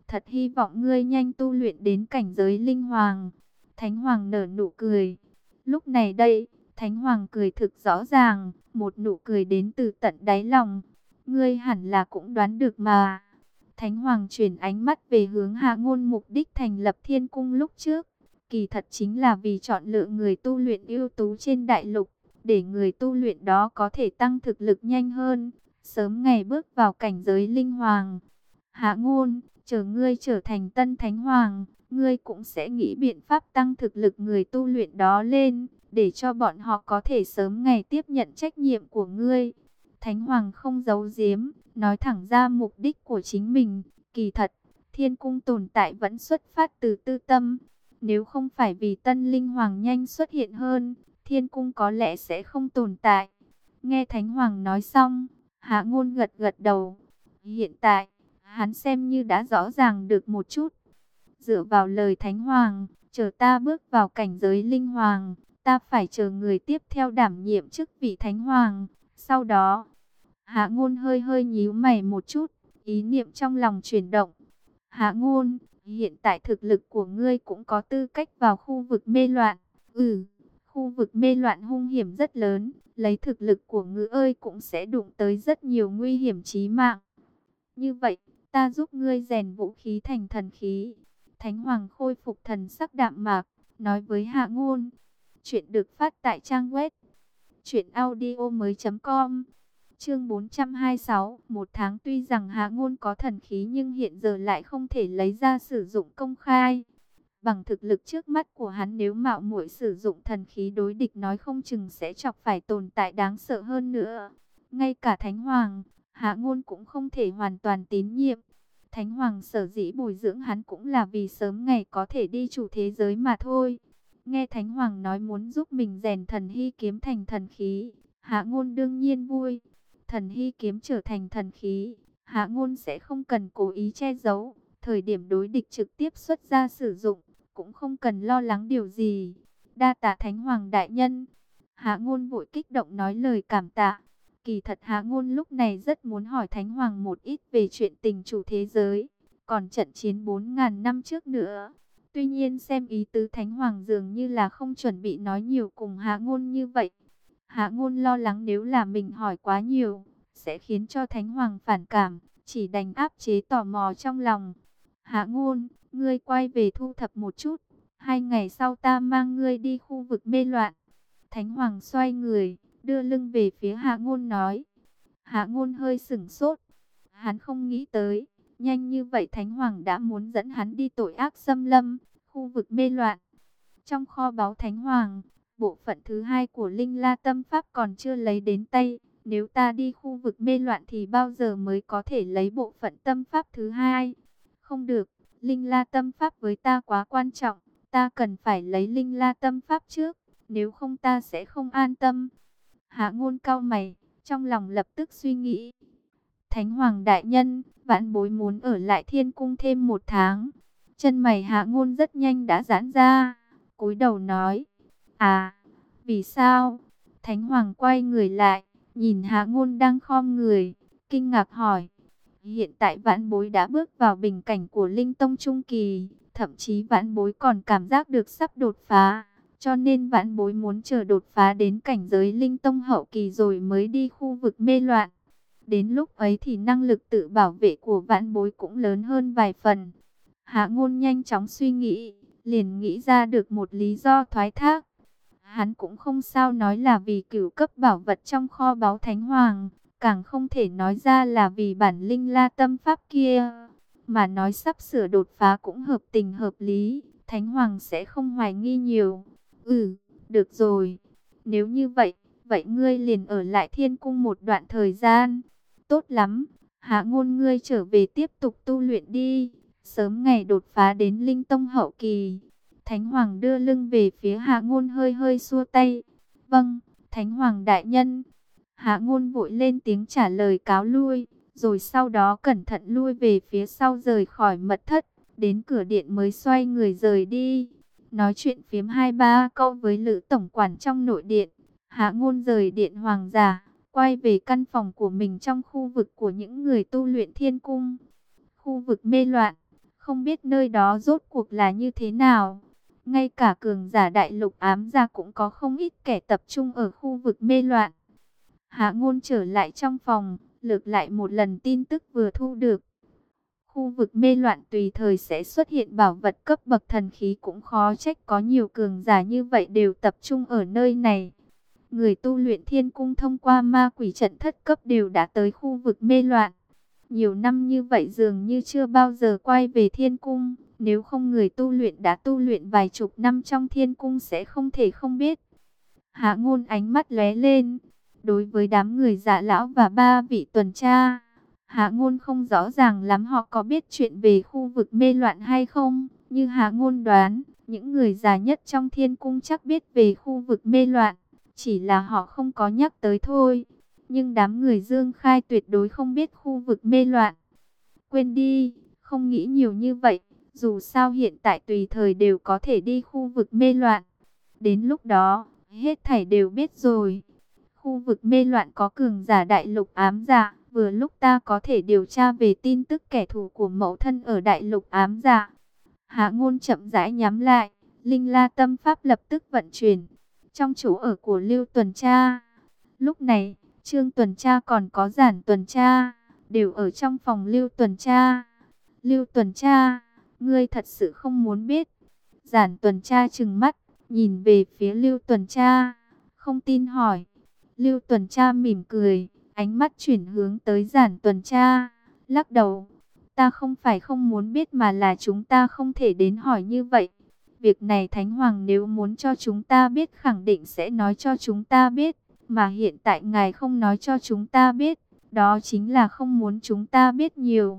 Thật hy vọng ngươi nhanh tu luyện đến cảnh giới linh hoàng. Thánh Hoàng nở nụ cười. Lúc này đây, Thánh Hoàng cười thực rõ ràng, một nụ cười đến từ tận đáy lòng. Ngươi hẳn là cũng đoán được mà. Thánh Hoàng chuyển ánh mắt về hướng Hạ Ngôn, mục đích thành lập Thiên Cung lúc trước. Kỳ thật chính là vì chọn lựa người tu luyện ưu tú trên đại lục, để người tu luyện đó có thể tăng thực lực nhanh hơn, sớm ngày bước vào cảnh giới linh hoàng. Hạ Ngôn, chờ ngươi trở thành tân Thánh Hoàng, ngươi cũng sẽ nghĩ biện pháp tăng thực lực người tu luyện đó lên, để cho bọn họ có thể sớm ngày tiếp nhận trách nhiệm của ngươi. Thánh Hoàng không giấu giếm, nói thẳng ra mục đích của chính mình. Kỳ thật, Thiên Cung tồn tại vẫn xuất phát từ tư tâm. Nếu không phải vì tân linh hoàng nhanh xuất hiện hơn, Thiên Cung có lẽ sẽ không tồn tại. Nghe Thánh Hoàng nói xong, Hạ Ngôn gật gật đầu. Hiện tại, hắn xem như đã rõ ràng được một chút. Dựa vào lời Thánh Hoàng, chờ ta bước vào cảnh giới linh hoàng, ta phải chờ người tiếp theo đảm nhiệm chức vị Thánh Hoàng. Sau đó, Hạ Ngôn hơi hơi nhíu mày một chút, ý niệm trong lòng chuyển động. Hạ Ngôn, hiện tại thực lực của ngươi cũng có tư cách vào khu vực mê loạn. Khu vực mê loạn hung hiểm rất lớn, lấy thực lực của ngươi ơi cũng sẽ đụng tới rất nhiều nguy hiểm chí mạng. Như vậy, ta giúp ngươi rèn vũ khí thành thần khí. Thánh Hoàng khôi phục thần sắc đạm mạc, nói với Hạ Ngôn. Chuyện được phát tại trang web truyệnaudiomoi.com. Chương 426, một tháng tuy rằng Hạ Ngôn có thần khí nhưng hiện giờ lại không thể lấy ra sử dụng công khai. Bằng thực lực trước mắt của hắn, nếu mạo muội sử dụng thần khí đối địch nói không chừng sẽ chọc phải tồn tại đáng sợ hơn nữa. Ngay cả Thánh Hoàng, Hạ Ngôn cũng không thể hoàn toàn tín nhiệm. Thánh Hoàng sở dĩ bồi dưỡng hắn cũng là vì sớm ngày có thể đi chủ thế giới mà thôi. Nghe Thánh Hoàng nói muốn giúp mình rèn thần hy kiếm thành thần khí, Hạ Ngôn đương nhiên vui. Thần hy kiếm trở thành thần khí, Hạ Ngôn sẽ không cần cố ý che giấu, thời điểm đối địch trực tiếp xuất ra sử dụng, cũng không cần lo lắng điều gì. Đa tạ Thánh Hoàng đại nhân. Hạ Ngôn vội kích động nói lời cảm tạ. Kỳ thật Hạ Ngôn lúc này rất muốn hỏi Thánh Hoàng một ít về chuyện tình chủ thế giới, còn trận chiến 4.000 năm trước nữa. Tuy nhiên xem ý tứ Thánh Hoàng dường như là không chuẩn bị nói nhiều cùng Hạ Ngôn như vậy. Hạ Ngôn lo lắng nếu là mình hỏi quá nhiều, sẽ khiến cho Thánh Hoàng phản cảm, chỉ đành áp chế tò mò trong lòng. Hạ Ngôn, ngươi quay về thu thập một chút, 2 ngày sau ta mang ngươi đi khu vực mê loạn. Thánh Hoàng xoay người, đưa lưng về phía Hạ Ngôn nói. Hạ Ngôn hơi sửng sốt, hắn không nghĩ tới, nhanh như vậy Thánh Hoàng đã muốn dẫn hắn đi tội ác xâm lâm, khu vực mê loạn. Trong kho báu Thánh Hoàng, bộ phận thứ 2 của Linh La Tâm Pháp còn chưa lấy đến tay. Nếu ta đi khu vực mê loạn thì bao giờ mới có thể lấy bộ phận tâm pháp thứ 2? Không được, Linh La Tâm Pháp với ta quá quan trọng. Ta cần phải lấy Linh La Tâm Pháp trước, nếu không ta sẽ không an tâm. Hạ Ngôn cau mày, trong lòng lập tức suy nghĩ. Thánh Hoàng đại nhân, vãn bối muốn ở lại Thiên Cung thêm 1 tháng. Chân mày Hạ Ngôn rất nhanh đã giãn ra, cúi đầu nói. À, vì sao? Thánh Hoàng quay người lại, nhìn Hạ Ngôn đang khom người, kinh ngạc hỏi. Hiện tại vãn bối đã bước vào bình cảnh của Linh Tông Trung Kỳ, thậm chí vãn bối còn cảm giác được sắp đột phá. Cho nên vãn bối muốn chờ đột phá đến cảnh giới Linh Tông Hậu Kỳ rồi mới đi khu vực mê loạn. Đến lúc ấy thì năng lực tự bảo vệ của vãn bối cũng lớn hơn vài phần. Hạ Ngôn nhanh chóng suy nghĩ, liền nghĩ ra được một lý do thoái thác. Hắn cũng không sao nói là vì cửu cấp bảo vật trong kho báu Thánh Hoàng, càng không thể nói ra là vì bản Linh La Tâm Pháp kia, mà nói sắp sửa đột phá cũng hợp tình hợp lý, Thánh Hoàng sẽ không hoài nghi nhiều. Được rồi, nếu như vậy, vậy ngươi liền ở lại Thiên Cung một đoạn thời gian. Tốt lắm, Hạ Ngôn ngươi trở về tiếp tục tu luyện đi, sớm ngày đột phá đến Linh Tông Hậu Kỳ. Thánh Hoàng đưa lưng về phía Hạ Ngôn hơi hơi xua tay. Vâng, Thánh Hoàng đại nhân. Hạ Ngôn vội lên tiếng trả lời cáo lui, rồi sau đó cẩn thận lui về phía sau rời khỏi mật thất, đến cửa điện mới xoay người rời đi. Nói chuyện phiếm 2-3 câu với Lữ tổng quản trong nội điện, Hạ Ngôn rời điện hoàng giả, quay về căn phòng của mình trong khu vực của những người tu luyện Thiên Cung. Khu vực mê loạn, không biết nơi đó rốt cuộc là như thế nào. Ngay cả cường giả đại lục ám gia cũng có không ít kẻ tập trung ở khu vực mê loạn. Hạ Ngôn trở lại trong phòng, lược lại một lần tin tức vừa thu được. Khu vực mê loạn tùy thời sẽ xuất hiện bảo vật cấp bậc thần khí, cũng khó trách có nhiều cường giả như vậy đều tập trung ở nơi này. Người tu luyện thiên cung thông qua ma quỷ trận thất cấp đều đã tới khu vực mê loạn. Nhiều năm như vậy dường như chưa bao giờ quay về thiên cung. Nếu không người tu luyện đã tu luyện vài chục năm trong thiên cung sẽ không thể không biết. Hạ Ngôn ánh mắt lóe lên. Đối với đám người Dạ lão và ba vị tuần tra, Hạ Ngôn không rõ ràng lắm họ có biết chuyện về khu vực mê loạn hay không. Như Hạ Ngôn đoán, những người già nhất trong thiên cung chắc biết về khu vực mê loạn. Chỉ là họ không có nhắc tới thôi. Nhưng đám người Dương Khai tuyệt đối không biết khu vực mê loạn. Quên đi, không nghĩ nhiều như vậy. Dù sao hiện tại tùy thời đều có thể đi khu vực mê loạn. Đến lúc đó, hết thảy đều biết rồi. Khu vực mê loạn có cường giả đại lục ám dạ. Vừa lúc ta có thể điều tra về tin tức kẻ thù của mẫu thân ở đại lục ám dạ. Hạ Ngôn chậm rãi nhắm lại. Linh La tâm pháp lập tức vận chuyển. Trong chỗ ở của Lưu tuần tra. Lúc này, Trương tuần tra còn có Giản tuần tra đều ở trong phòng Lưu tuần tra. Lưu tuần tra, ngươi thật sự không muốn biết? Giản tuần tra trừng mắt, nhìn về phía Lưu tuần tra, không tin hỏi. Lưu tuần tra mỉm cười, ánh mắt chuyển hướng tới Giản tuần tra, lắc đầu. Ta không phải không muốn biết mà là chúng ta không thể đến hỏi như vậy. Việc này Thánh Hoàng nếu muốn cho chúng ta biết khẳng định sẽ nói cho chúng ta biết. Mà hiện tại ngài không nói cho chúng ta biết, đó chính là không muốn chúng ta biết nhiều.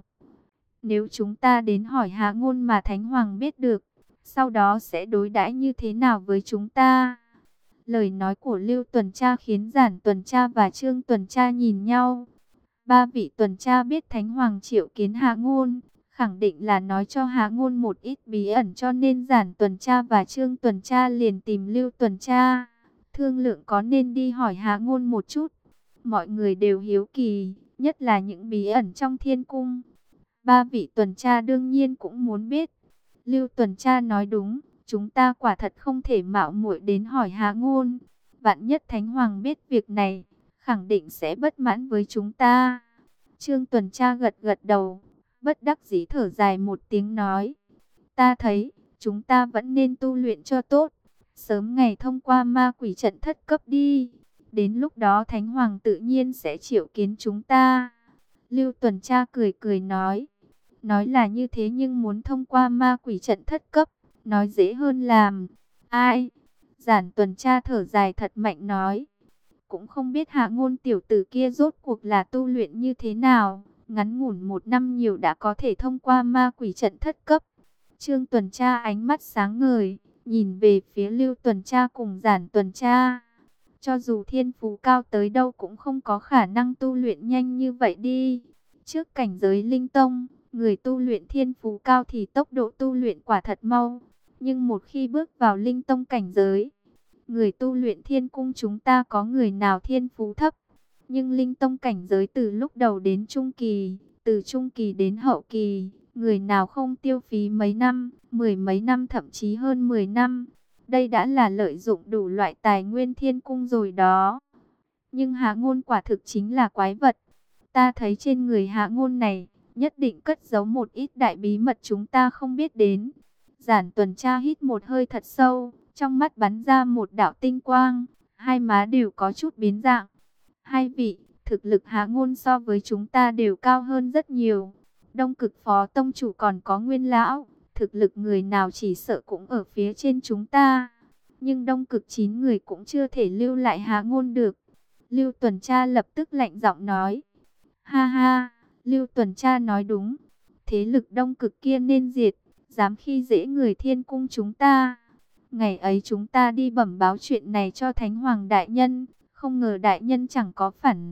Nếu chúng ta đến hỏi Hạ Ngôn mà Thánh Hoàng biết được, sau đó sẽ đối đãi như thế nào với chúng ta? Lời nói của Lưu tuần tra khiến Giản tuần tra và Trương tuần tra nhìn nhau. Ba vị tuần tra biết Thánh Hoàng triệu kiến Hạ Ngôn, khẳng định là nói cho Hạ Ngôn một ít bí ẩn, cho nên Giản tuần tra và Trương tuần tra liền tìm Lưu tuần tra, thương lượng có nên đi hỏi Hạ Ngôn một chút. Mọi người đều hiếu kỳ, nhất là những bí ẩn trong thiên cung. Ba vị tuần tra đương nhiên cũng muốn biết. Lưu tuần tra nói đúng, chúng ta quả thật không thể mạo muội đến hỏi Hạ Ngôn. Vạn nhất Thánh Hoàng biết việc này, khẳng định sẽ bất mãn với chúng ta. Trương tuần tra gật gật đầu, bất đắc dĩ thở dài một tiếng nói. Ta thấy, chúng ta vẫn nên tu luyện cho tốt. Sớm ngày thông qua ma quỷ trận thất cấp đi. Đến lúc đó Thánh Hoàng tự nhiên sẽ triệu kiến chúng ta. Lưu tuần tra cười cười nói. Nói là như thế nhưng muốn thông qua ma quỷ trận thất cấp, nói dễ hơn làm. Ai? Giản tuần tra thở dài thật mạnh nói. Cũng không biết Hạ Ngôn tiểu tử kia rốt cuộc là tu luyện như thế nào. Ngắn ngủn 1 năm nhiều đã có thể thông qua ma quỷ trận thất cấp. Trương tuần tra ánh mắt sáng ngời, nhìn về phía Lưu tuần tra cùng Giản tuần tra. Cho dù thiên phú cao tới đâu cũng không có khả năng tu luyện nhanh như vậy đi. Trước cảnh giới linh tông, người tu luyện thiên phú cao thì tốc độ tu luyện quả thật mau. Nhưng một khi bước vào linh tông cảnh giới, người tu luyện thiên cung chúng ta có người nào thiên phú thấp. Nhưng linh tông cảnh giới từ lúc đầu đến trung kỳ, từ trung kỳ đến hậu kỳ, người nào không tiêu phí mấy năm, 10 mấy năm thậm chí hơn 10 năm. Đây đã là lợi dụng đủ loại tài nguyên thiên cung rồi đó. Nhưng Hạ Ngôn quả thực chính là quái vật. Ta thấy trên người Hạ Ngôn này, nhất định cất giấu một ít đại bí mật chúng ta không biết đến. Giản tuần tra hít một hơi thật sâu, trong mắt bắn ra một đạo tinh quang, hai má đều có chút biến dạng. Hai vị, thực lực Hạ Ngôn so với chúng ta đều cao hơn rất nhiều. Đông Cực Phó Tông Chủ còn có Nguyên Lão, thực lực người nào chỉ sợ cũng ở phía trên chúng ta. Nhưng Đông Cực 9 người cũng chưa thể lưu lại Hạ Ngôn được. Lưu tuần tra lập tức lạnh giọng nói. Ha ha, Lưu tuần tra nói đúng. Thế lực Đông Cực kia nên diệt, dám khi dễ người thiên cung chúng ta. Ngày ấy chúng ta đi bẩm báo chuyện này cho Thánh Hoàng Đại Nhân, không ngờ Đại Nhân chẳng có phản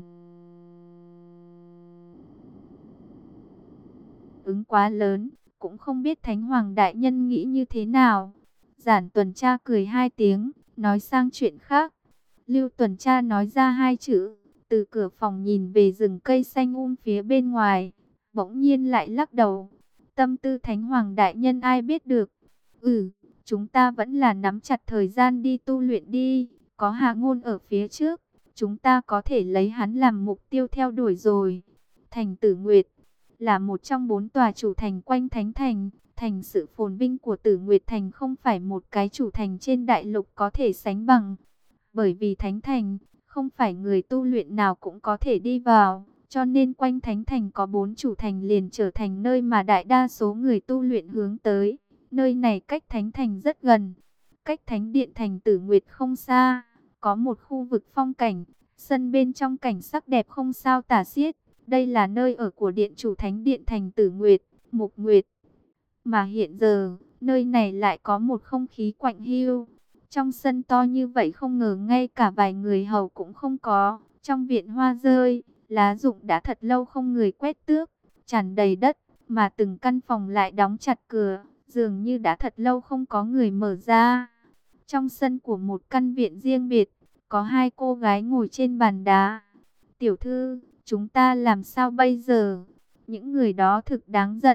ứng quá lớn, cũng không biết Thánh Hoàng Đại Nhân nghĩ như thế nào. Giản tuần tra cười 2 tiếng, nói sang chuyện khác. Lưu tuần tra nói ra 2 chữ, từ cửa phòng nhìn về rừng cây xanh phía bên ngoài, bỗng nhiên lại lắc đầu. tâm tư Thánh Hoàng đại nhân ai biết được. Chúng ta vẫn là nắm chặt thời gian đi tu luyện đi. Có Hạ Ngôn ở phía trước, chúng ta có thể lấy hắn làm mục tiêu theo đuổi rồi. Thành Tử Nguyệt là một trong 4 tòa chủ thành quanh Thánh Thành. Thành sự phồn vinh của Tử Nguyệt Thành không phải một cái chủ thành trên đại lục có thể sánh bằng. Bởi vì Thánh Thành không phải người tu luyện nào cũng có thể đi vào, cho nên quanh Thánh Thành có 4 chủ thành liền trở thành nơi mà đại đa số người tu luyện hướng tới. Nơi này cách Thánh Thành rất gần, cách Thánh Điện Thành Tử Nguyệt không xa, có một khu vực phong cảnh, sân bên trong cảnh sắc đẹp không sao tả xiết. Đây là nơi ở của Điện chủ Thánh Điện Thành Tử Nguyệt, Mục Nguyệt. Mà hiện giờ, nơi này lại có một không khí quạnh hiu. Trong sân to như vậy không ngờ ngay cả vài người hầu cũng không có. Trong viện hoa rơi, lá rụng đã thật lâu không người quét tước, tràn đầy đất, mà từng căn phòng lại đóng chặt cửa, dường như đã thật lâu không có người mở ra. Trong sân của một căn viện riêng biệt, có 2 cô gái ngồi trên bàn đá. Tiểu thư, chúng ta làm sao bây giờ? Những người đó thực đáng giận,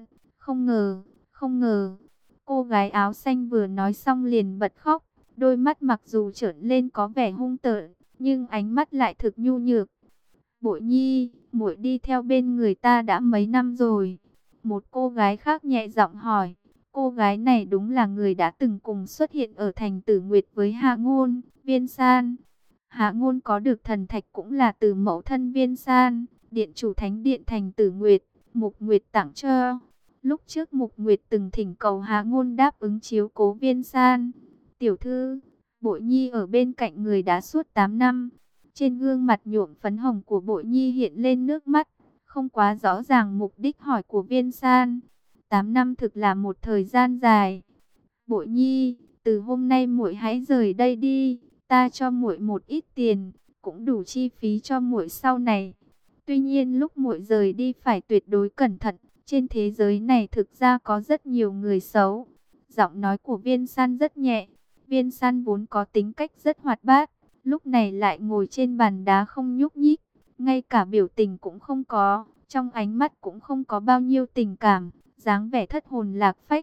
không ngờ. Cô gái áo xanh vừa nói xong liền bật khóc. Đôi mắt mặc dù trởn lên có vẻ hung tợn, nhưng ánh mắt lại thực nhu nhược. Bội Nhi, muội đi theo bên người ta đã mấy năm rồi. Một cô gái khác nhẹ giọng hỏi. Cô gái này đúng là người đã từng cùng xuất hiện ở thành Tử Nguyệt với Hạ Ngôn, Viên San. Hạ Ngôn có được thần thạch cũng là từ mẫu thân Viên San, điện chủ Thánh Điện thành Tử Nguyệt, Mục Nguyệt tặng cho. Lúc trước Mục Nguyệt từng thỉnh cầu Hạ Ngôn đáp ứng chiếu cố Viên San. Tiểu thư, Bội Nhi ở bên cạnh người đã suốt 8 năm. Trên gương mặt nhuộm phấn hồng của Bội Nhi hiện lên nước mắt, không quá rõ ràng mục đích hỏi của Viên San. 8 năm thực là một thời gian dài. Bội Nhi, từ hôm nay muội hãy rời đây đi, ta cho muội một ít tiền, cũng đủ chi phí cho muội sau này. Tuy nhiên lúc muội rời đi phải tuyệt đối cẩn thận, trên thế giới này thực ra có rất nhiều người xấu. Giọng nói của Viên San rất nhẹ. Viên San vốn có tính cách rất hoạt bát, lúc này lại ngồi trên bàn đá không nhúc nhích, ngay cả biểu tình cũng không có, trong ánh mắt cũng không có bao nhiêu tình cảm, dáng vẻ thất hồn lạc phách.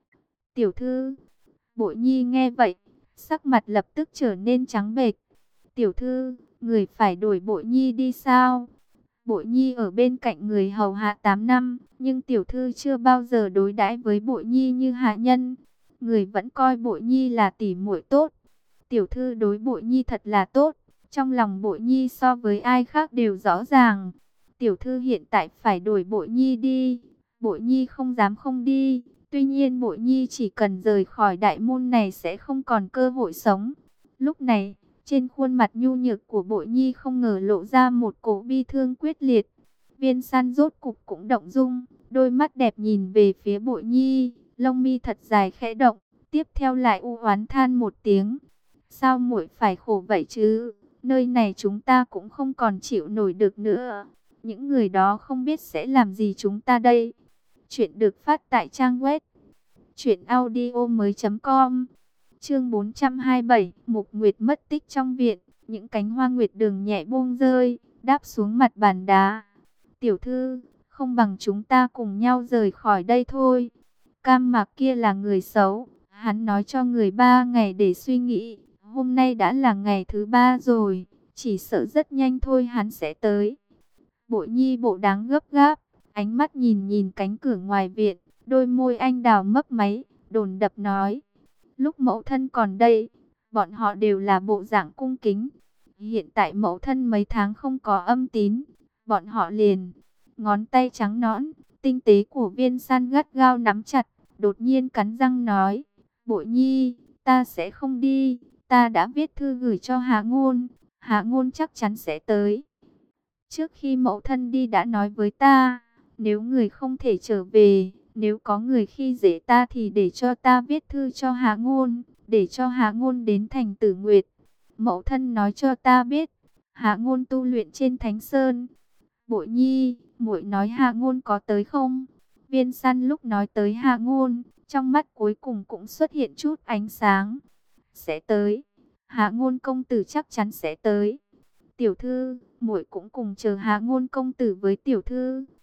Tiểu thư, Bội Nhi nghe vậy, sắc mặt lập tức trở nên trắng bệch. Tiểu thư, người phải đuổi Bội Nhi đi sao? Bội Nhi ở bên cạnh người hầu hạ 8 năm, nhưng tiểu thư chưa bao giờ đối đãi với Bội Nhi như hạ nhân. Người vẫn coi Bội Nhi là tỷ muội tốt. Tiểu thư đối Bội Nhi thật là tốt. Trong lòng Bội Nhi so với ai khác đều rõ ràng. Tiểu thư hiện tại phải đuổi Bội Nhi đi. Bội Nhi không dám không đi. Tuy nhiên Bội Nhi chỉ cần rời khỏi đại môn này sẽ không còn cơ hội sống. Lúc này, trên khuôn mặt nhu nhược của Bội Nhi không ngờ lộ ra một cổ bi thương quyết liệt. Viên San rốt cục cũng động dung, đôi mắt đẹp nhìn về phía Bội Nhi, lông mi thật dài khẽ động, tiếp theo lại u oán than một tiếng. Sao muội phải khổ vậy chứ? Nơi này chúng ta cũng không còn chịu nổi được nữa. Những người đó không biết sẽ làm gì chúng ta đây. Chuyện được phát tại trang web truyệnaudiomoi.com. Chương 427, Mục Nguyệt mất tích trong viện, những cánh hoa nguyệt đường nhẹ buông rơi, đáp xuống mặt bàn đá. Tiểu thư, không bằng chúng ta cùng nhau rời khỏi đây thôi. Cam Mạc kia là người xấu, hắn nói cho người 3 ngày để suy nghĩ. Hôm nay đã là ngày thứ 3 rồi, chỉ sợ rất nhanh thôi hắn sẽ tới. Bội Nhi bộ đáng gấp gáp, ánh mắt nhìn nhìn cánh cửa ngoài viện, đôi môi anh đào mấp máy, đồn đập nói. Lúc mẫu thân còn đây, bọn họ đều là bộ dạng cung kính. Hiện tại mẫu thân mấy tháng không có âm tín, bọn họ liền. Ngón tay trắng nõn, tinh tế của Viên San gắt gao nắm chặt, đột nhiên cắn răng nói. Bội Nhi, ta sẽ không đi, ta đã viết thư gửi cho Hạ Ngôn, Hạ Ngôn chắc chắn sẽ tới. Trước khi mẫu thân đi đã nói với ta, nếu người không thể trở về, nếu có người khi dễ ta thì để cho ta viết thư cho Hạ Ngôn, để cho Hạ Ngôn đến thành Tử Nguyệt. Mẫu thân nói cho ta biết, Hạ Ngôn tu luyện trên Thánh Sơn. Bội Nhi, muội nói Hạ Ngôn có tới không? Viên San lúc nói tới Hạ Ngôn, trong mắt cuối cùng cũng xuất hiện chút ánh sáng. Sẽ tới, Hạ Ngôn công tử chắc chắn sẽ tới. Tiểu thư, muội cũng cùng chờ Hạ Ngôn công tử với tiểu thư.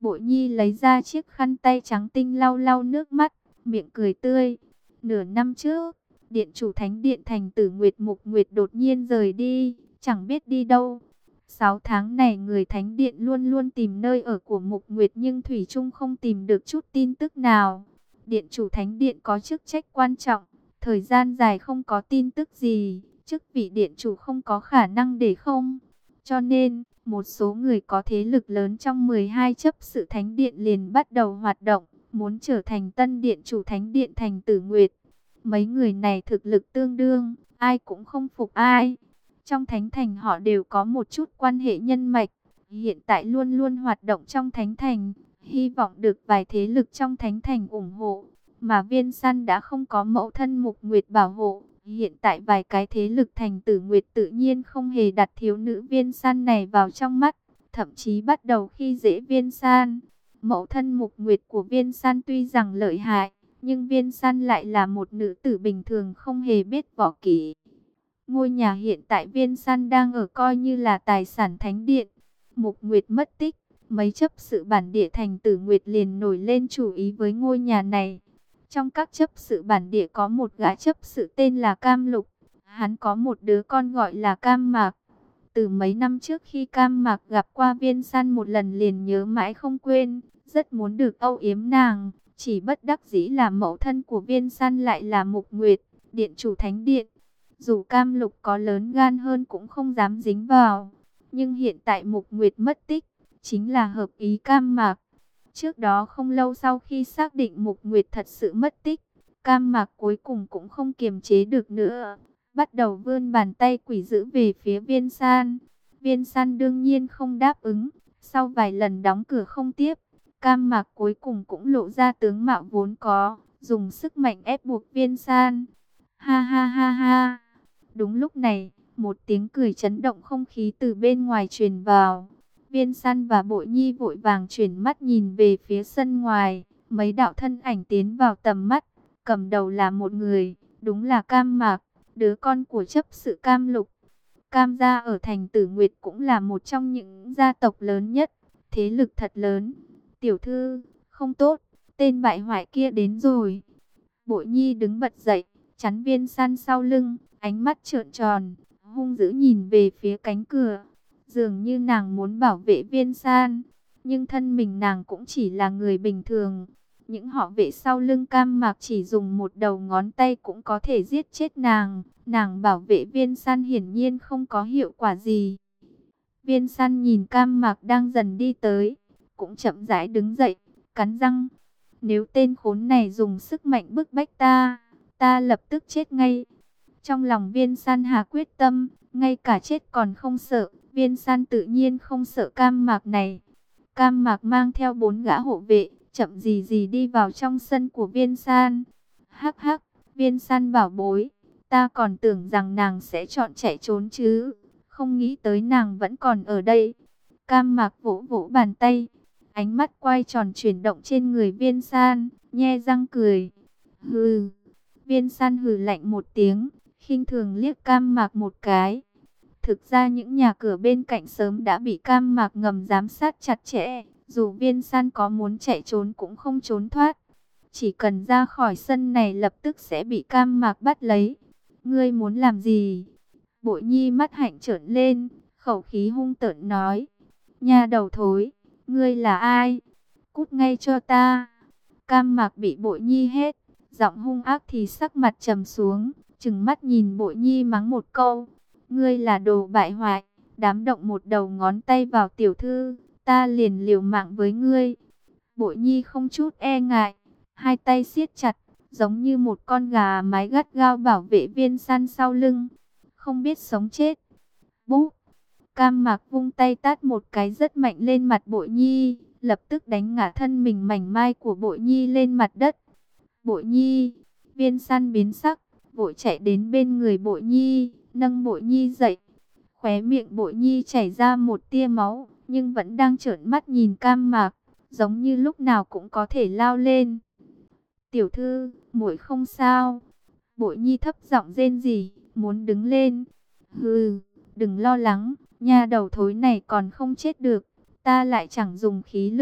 Bội Nhi lấy ra chiếc khăn tay trắng tinh lau lau nước mắt, miệng cười tươi. Nửa năm trước, điện chủ thánh điện thành tử Nguyệt Mục Nguyệt đột nhiên rời đi, chẳng biết đi đâu. 6 tháng này người thánh điện luôn luôn tìm nơi ở của Mục Nguyệt nhưng thủy chung không tìm được chút tin tức nào. Điện chủ thánh điện có chức trách quan trọng, thời gian dài không có tin tức gì, chức vị điện chủ không có khả năng để không. Cho nên, một số người có thế lực lớn trong 12 chấp sự thánh điện liền bắt đầu hoạt động, muốn trở thành tân điện chủ thánh điện thành tử Nguyệt. Mấy người này thực lực tương đương, ai cũng không phục ai. Trong thánh thành họ đều có một chút quan hệ nhân mạch, hiện tại luôn luôn hoạt động trong thánh thành, hy vọng được vài thế lực trong thánh thành ủng hộ. Mà Viên Săn đã không có mẫu thân Mục Nguyệt bảo hộ, hiện tại vài cái thế lực thành tử Nguyệt tự nhiên không hề đặt thiếu nữ Viên Săn này vào trong mắt, thậm chí bắt đầu khi dễ Viên Săn. Mẫu thân Mục Nguyệt của Viên Săn tuy rằng lợi hại, nhưng Viên Săn lại là một nữ tử bình thường không hề biết võ kỹ. Ngôi nhà hiện tại Viên Săn đang ở coi như là tài sản thánh điện. Mục Nguyệt mất tích, mấy chấp sự bản địa thành tử Nguyệt liền nổi lên chủ ý với ngôi nhà này. Trong các chấp sự bản địa có một gã chấp sự tên là Cam Lục, hắn có một đứa con gọi là Cam Mạc. Từ mấy năm trước khi Cam Mạc gặp qua Viên Săn một lần liền nhớ mãi không quên, rất muốn được âu yếm nàng. Chỉ bất đắc dĩ là mẫu thân của Viên Săn lại là Mục Nguyệt, điện chủ thánh điện. Dù Cam Lục có lớn gan hơn cũng không dám dính vào. Nhưng hiện tại Mục Nguyệt mất tích, chính là hợp ý Cam Mạc. Trước đó không lâu sau khi xác định Mục Nguyệt thật sự mất tích, Cam Mạc cuối cùng cũng không kiềm chế được nữa, bắt đầu vươn bàn tay quỷ dữ về phía Viên San. Viên San đương nhiên không đáp ứng, sau vài lần đóng cửa không tiếp, Cam Mạc cuối cùng cũng lộ ra tướng mạo vốn có, dùng sức mạnh ép buộc Viên San. Ha ha ha ha. Đúng lúc này, một tiếng cười chấn động không khí từ bên ngoài truyền vào. Viên Săn và Bội Nhi vội vàng chuyển mắt nhìn về phía sân ngoài, mấy đạo thân ảnh tiến vào tầm mắt, cầm đầu là một người, đúng là Cam Mạc, đứa con của chấp sự Cam Lục. Cam gia ở thành Tử Nguyệt cũng là một trong những gia tộc lớn nhất, thế lực thật lớn. Tiểu thư, không tốt, tên bại hoại kia đến rồi. Bội Nhi đứng bật dậy, chắn Viên Săn sau lưng, ánh mắt trợn tròn, hung dữ nhìn về phía cánh cửa. Dường như nàng muốn bảo vệ Viên San, nhưng thân mình nàng cũng chỉ là người bình thường. Những họ vệ sau lưng Cam Mạc chỉ dùng một đầu ngón tay cũng có thể giết chết nàng. Nàng bảo vệ Viên San hiển nhiên không có hiệu quả gì. Viên San nhìn Cam Mạc đang dần đi tới, cũng chậm rãi đứng dậy, cắn răng. Nếu tên khốn này dùng sức mạnh bức bách ta, ta lập tức chết ngay. Trong lòng Viên San hà quyết tâm, ngay cả chết còn không sợ. Viên San tự nhiên không sợ Cam Mạc này. Cam Mạc mang theo 4 gã hộ vệ, chậm gì gì đi vào trong sân của Viên San. Hắc hắc, Viên San bảo bối, ta còn tưởng rằng nàng sẽ chọn chạy trốn chứ, không nghĩ tới nàng vẫn còn ở đây. Cam Mạc vỗ vỗ bàn tay, ánh mắt quay tròn chuyển động trên người Viên San, nhe răng cười. Hừ. Viên San hừ lạnh một tiếng, khinh thường liếc Cam Mạc một cái. Thực ra những nhà cửa bên cạnh sớm đã bị Cam Mạc ngầm giám sát chặt chẽ, dù Viên San có muốn chạy trốn cũng không trốn thoát. Chỉ cần ra khỏi sân này lập tức sẽ bị Cam Mạc bắt lấy. Ngươi muốn làm gì? Bội Nhi mắt hạnh trợn lên, khẩu khí hung tợn nói. Nhà đầu thối, ngươi là ai? Cút ngay cho ta. Cam Mạc bị Bội Nhi hét, giọng hung ác thì sắc mặt trầm xuống, trừng mắt nhìn Bội Nhi mắng một câu. Ngươi là đồ bại hoại, dám động một đầu ngón tay vào tiểu thư, ta liền liều mạng với ngươi. Bội Nhi không chút e ngại, hai tay siết chặt, giống như một con gà mái gắt gao bảo vệ Viên San sau lưng, không biết sống chết. Búp, Cam Mạc vung tay tát một cái rất mạnh lên mặt Bội Nhi, lập tức đánh ngã thân mình mảnh mai của Bội Nhi lên mặt đất. Bội Nhi, Viên San biến sắc, vội chạy đến bên người Bội Nhi, nâng Bội Nhi dậy. Khóe miệng Bội Nhi chảy ra một tia máu, nhưng vẫn đang trợn mắt nhìn Cam Mạc, giống như lúc nào cũng có thể lao lên. Tiểu thư, muội không sao. Bội Nhi thấp giọng rên rỉ, muốn đứng lên. Hừ, đừng lo lắng, nha đầu thối này còn không chết được. Ta lại chẳng dùng khí lực,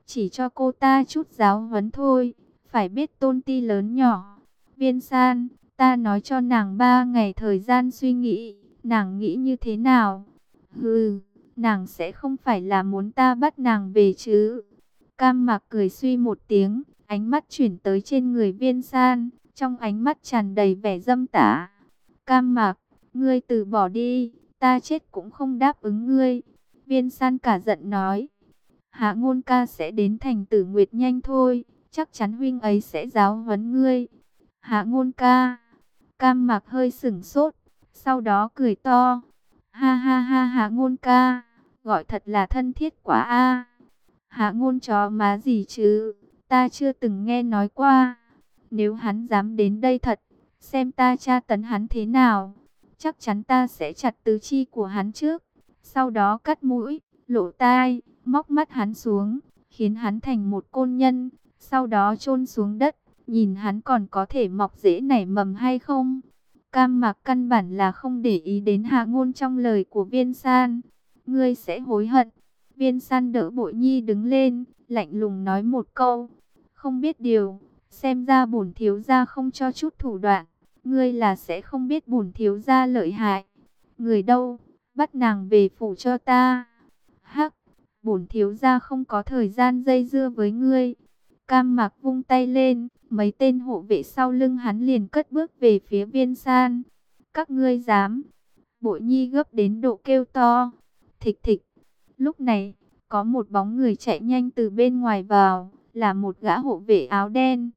chỉ cho cô ta chút giáo huấn thôi, phải biết tôn ti lớn nhỏ. Viên San, ta nói cho nàng 3 ngày thời gian suy nghĩ, nàng nghĩ như thế nào? Hừ, nàng sẽ không phải là muốn ta bắt nàng về chứ? Cam Mạc cười suy một tiếng, ánh mắt chuyển tới trên người Viên San, trong ánh mắt tràn đầy vẻ dâm tả. Cam Mạc, ngươi từ bỏ đi, ta chết cũng không đáp ứng ngươi. Viên San cả giận nói. Hạ Ngôn ca sẽ đến thành Tử Nguyệt nhanh thôi, chắc chắn huynh ấy sẽ giáo huấn ngươi. Hạ Ngôn ca. Cam Mạc hơi sửng sốt, sau đó cười to. Ha ha ha, Hạ Ngôn ca, gọi thật là thân thiết quá a. Hạ Ngôn chó má gì chứ, ta chưa từng nghe nói qua. Nếu hắn dám đến đây thật, xem ta tra tấn hắn thế nào. Chắc chắn ta sẽ chặt tứ chi của hắn trước, sau đó cắt mũi, lỗ tai, móc mắt hắn xuống, khiến hắn thành một côn nhân, sau đó chôn xuống đất, nhìn hắn còn có thể mọc rễ nảy mầm hay không. Cam Mạc căn bản là không để ý đến Hạ Ngôn trong lời của Viên San. Ngươi sẽ hối hận. Viên San đỡ Bội Nhi đứng lên, lạnh lùng nói một câu. Không biết điều, xem ra bổn thiếu gia không cho chút thủ đoạn. Ngươi là sẽ không biết bổn thiếu gia lợi hại. Người đâu, bắt nàng về phủ cho ta. Hắc, bổn thiếu gia không có thời gian dây dưa với ngươi. Cam Mạc vung tay lên, mấy tên hộ vệ sau lưng hắn liền cất bước về phía Viên San. Các ngươi dám? Bội Nhi gấp đến độ kêu to. Thịch thịch. Lúc này, có một bóng người chạy nhanh từ bên ngoài vào, là một gã hộ vệ áo đen.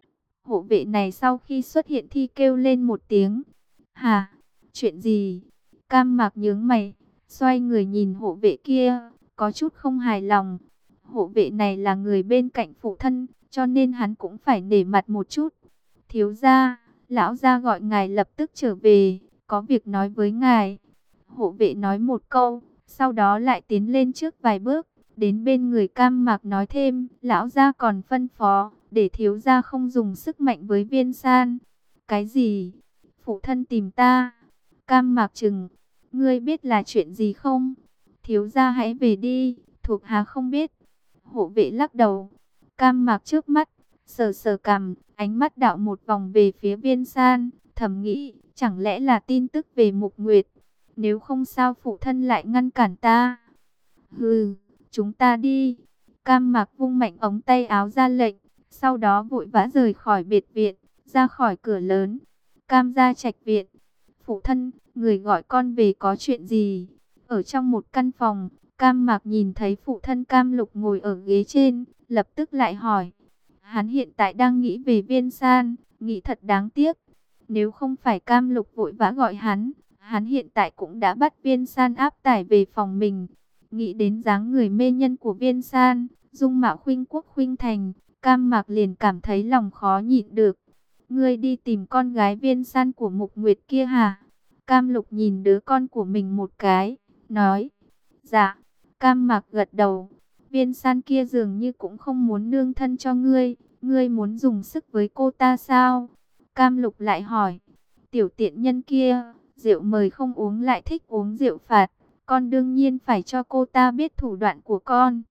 Hộ vệ này sau khi xuất hiện thì kêu lên một tiếng. Hả? Chuyện gì? Cam Mạc nhướng mày, xoay người nhìn hộ vệ kia, có chút không hài lòng. Hộ vệ này là người bên cạnh phụ thân, cho nên hắn cũng phải nể mặt một chút. Thiếu gia, lão gia gọi ngài lập tức trở về, có việc nói với ngài. Hộ vệ nói một câu, sau đó lại tiến lên trước vài bước, đến bên người Cam Mạc nói thêm, lão gia còn phân phó, để thiếu gia không dùng sức mạnh với Viên San. Cái gì? Phụ thân tìm ta? Cam Mạc trừng, ngươi biết là chuyện gì không? Thiếu gia hãy về đi, thuộc hạ không biết. Hộ vệ lắc đầu. Cam Mạc trước mắt, sờ sờ cằm, ánh mắt đảo một vòng về phía Viên San, thầm nghĩ, chẳng lẽ là tin tức về Mục Nguyệt? Nếu không sao phụ thân lại ngăn cản ta? Hừ, chúng ta đi. Cam Mạc vung mạnh ống tay áo ra lệnh, sau đó vội vã rời khỏi biệt viện, ra khỏi cửa lớn. Cam gia trạch viện. Phụ thân, người gọi con về có chuyện gì? Ở trong một căn phòng, Cam Mạc nhìn thấy phụ thân Cam Lục ngồi ở ghế trên, lập tức lại hỏi. Hắn hiện tại đang nghĩ về Viên San, nghĩ thật đáng tiếc. Nếu không phải Cam Lục vội vã gọi hắn, hắn hiện tại cũng đã bắt Viên San áp tải về phòng mình. Nghĩ đến dáng người mê nhân của Viên San, dung mạo khuynh quốc khuynh thành, Cam Mạc liền cảm thấy lòng khó nhịn được. Ngươi đi tìm con gái Viên San của Mục Nguyệt kia hả? Cam Lục nhìn đứa con của mình một cái, nói. Dạ. Cam Mạc gật đầu. Viên San kia dường như cũng không muốn nương thân cho ngươi. Ngươi muốn dùng sức với cô ta sao? Cam Lục lại hỏi. Tiểu tiện nhân kia, rượu mời không uống lại thích uống rượu phạt. Con đương nhiên phải cho cô ta biết thủ đoạn của con.